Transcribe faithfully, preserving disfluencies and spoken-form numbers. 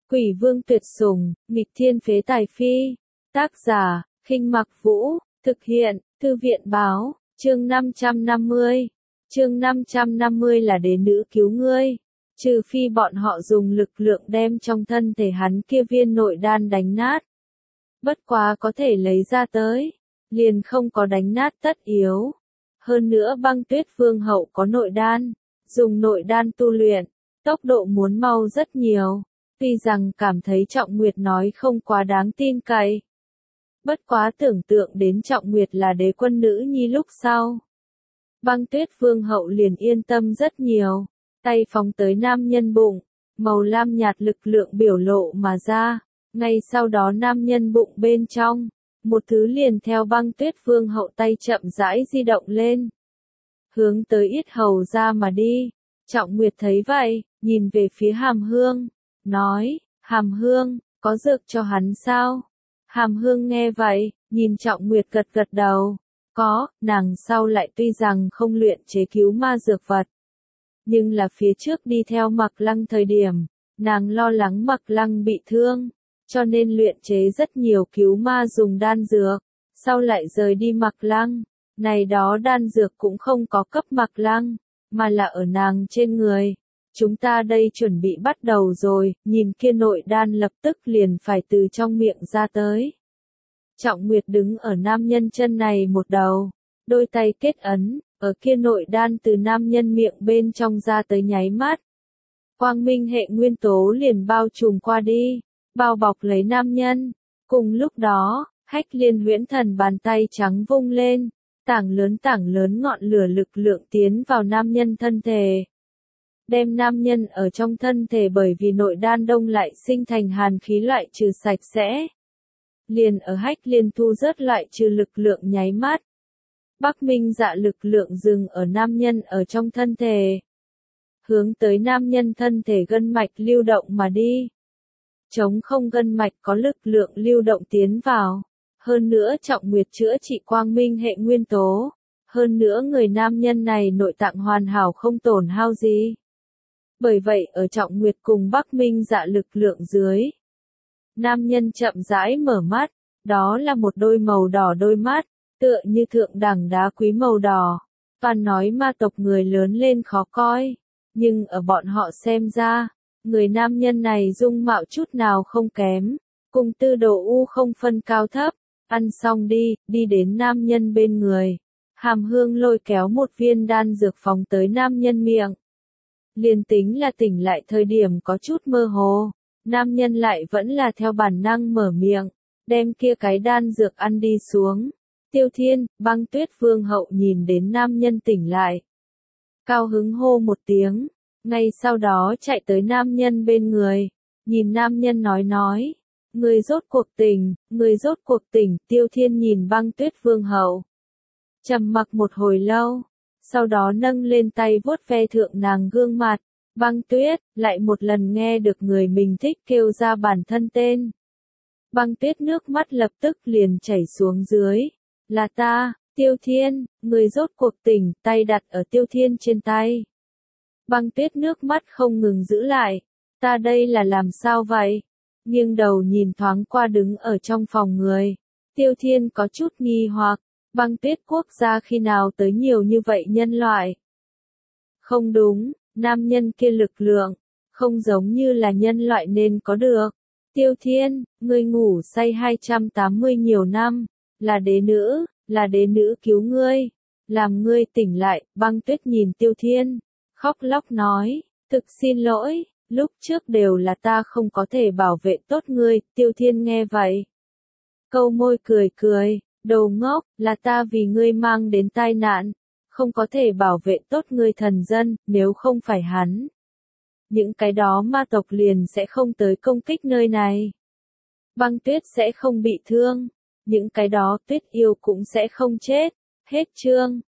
Quỷ vương tuyệt sủng, nghịch thiên phế tài phi. Tác giả, Khinh Mặc Vũ, thực hiện, Thư viện báo, chương năm trăm năm mươi. Chương năm trăm năm mươi là đế nữ cứu ngươi. Trừ phi bọn họ dùng lực lượng đem trong thân thể hắn kia viên nội đan đánh nát. Bất quá có thể lấy ra tới, liền không có đánh nát tất yếu. Hơn nữa Băng Tuyết Vương hậu có nội đan, dùng nội đan tu luyện, tốc độ muốn mau rất nhiều. Tuy rằng cảm thấy Trọng Nguyệt nói không quá đáng tin cậy. Bất quá tưởng tượng đến Trọng Nguyệt là đế quân nữ nhi lúc sau. Băng Tuyết Vương hậu liền yên tâm rất nhiều, tay phóng tới nam nhân bụng, màu lam nhạt lực lượng biểu lộ mà ra, ngay sau đó nam nhân bụng bên trong, một thứ liền theo Băng Tuyết Vương hậu tay chậm rãi di động lên, hướng tới yết hầu ra mà đi. Trọng Nguyệt thấy vậy, nhìn về phía Hàm Hương, nói, Hàm Hương, có dược cho hắn sao? Hàm Hương nghe vậy, nhìn Trọng Nguyệt gật gật đầu, có, nàng sau lại tuy rằng không luyện chế cứu ma dược vật. Nhưng là phía trước đi theo Mặc Lăng thời điểm, nàng lo lắng Mặc Lăng bị thương, cho nên luyện chế rất nhiều cứu ma dùng đan dược, sau lại rời đi Mặc Lăng, này đó đan dược cũng không có cấp Mặc Lăng, mà là ở nàng trên người. Chúng ta đây chuẩn bị bắt đầu rồi, nhìn kia nội đan lập tức liền phải từ trong miệng ra tới. Trọng Nguyệt đứng ở nam nhân chân này một đầu, đôi tay kết ấn, ở kia nội đan từ nam nhân miệng bên trong ra tới nháy mắt. Quang minh hệ nguyên tố liền bao trùm qua đi, bao bọc lấy nam nhân. Cùng lúc đó, Hách Liên huyễn thần bàn tay trắng vung lên, tảng lớn tảng lớn ngọn lửa lực lượng tiến vào nam nhân thân thể. Đem nam nhân ở trong thân thể bởi vì nội đan đông lại sinh thành hàn khí loại trừ sạch sẽ. Liền ở Hách Liên thu rớt loại trừ lực lượng nháy mắt. Bắc Minh Dạ lực lượng dừng ở nam nhân ở trong thân thể. Hướng tới nam nhân thân thể gân mạch lưu động mà đi. Chống không gân mạch có lực lượng lưu động tiến vào. Hơn nữa Trọng Nguyệt chữa trị quang minh hệ nguyên tố. Hơn nữa người nam nhân này nội tạng hoàn hảo không tổn hao gì. Bởi vậy ở Trọng Nguyệt cùng Bắc Minh Dạ lực lượng dưới. Nam nhân chậm rãi mở mắt, đó là một đôi màu đỏ đôi mắt, tựa như thượng đẳng đá quý màu đỏ. Toàn nói ma tộc người lớn lên khó coi, nhưng ở bọn họ xem ra, người nam nhân này dung mạo chút nào không kém, cùng Tư Đồ U không phân cao thấp. Ăn xong đi, đi đến nam nhân bên người. Hàm Hương lôi kéo một viên đan dược phóng tới nam nhân miệng. Liền tính là tỉnh lại thời điểm có chút mơ hồ, nam nhân lại vẫn là theo bản năng mở miệng, đem kia cái đan dược ăn đi xuống. Tiêu Thiên, Băng Tuyết Vương hậu nhìn đến nam nhân tỉnh lại. Cao hứng hô một tiếng, ngay sau đó chạy tới nam nhân bên người, nhìn nam nhân nói nói, người rốt cuộc tỉnh, người rốt cuộc tỉnh. Tiêu Thiên nhìn Băng Tuyết Vương hậu, trầm mặc một hồi lâu, sau đó nâng lên tay vuốt ve thượng nàng gương mặt. Băng Tuyết, lại một lần nghe được người mình thích kêu ra bản thân tên. Băng Tuyết nước mắt lập tức liền chảy xuống dưới. Là ta, Tiêu Thiên, người rốt cuộc tỉnh, tay đặt ở Tiêu Thiên trên tay. Băng Tuyết nước mắt không ngừng giữ lại. Ta đây là làm sao vậy? Nghiêng đầu nhìn thoáng qua đứng ở trong phòng người. Tiêu Thiên có chút nghi hoặc, Băng Tuyết quốc gia khi nào tới nhiều như vậy nhân loại? Không đúng. Nam nhân kia lực lượng, không giống như là nhân loại nên có được. Tiêu Thiên, ngươi ngủ say hai trăm tám mươi nhiều năm, là đế nữ, là đế nữ cứu ngươi, làm ngươi tỉnh lại. Băng Tuyết nhìn Tiêu Thiên, khóc lóc nói, thực xin lỗi, lúc trước đều là ta không có thể bảo vệ tốt ngươi. Tiêu Thiên nghe vậy, câu môi cười cười, đồ ngốc, là ta vì ngươi mang đến tai nạn. Không có thể bảo vệ tốt ngươi thần dân, nếu không phải hắn. Những cái đó ma tộc liền sẽ không tới công kích nơi này. Băng Tuyết sẽ không bị thương. Những cái đó Tuyết yêu cũng sẽ không chết. Hết chương.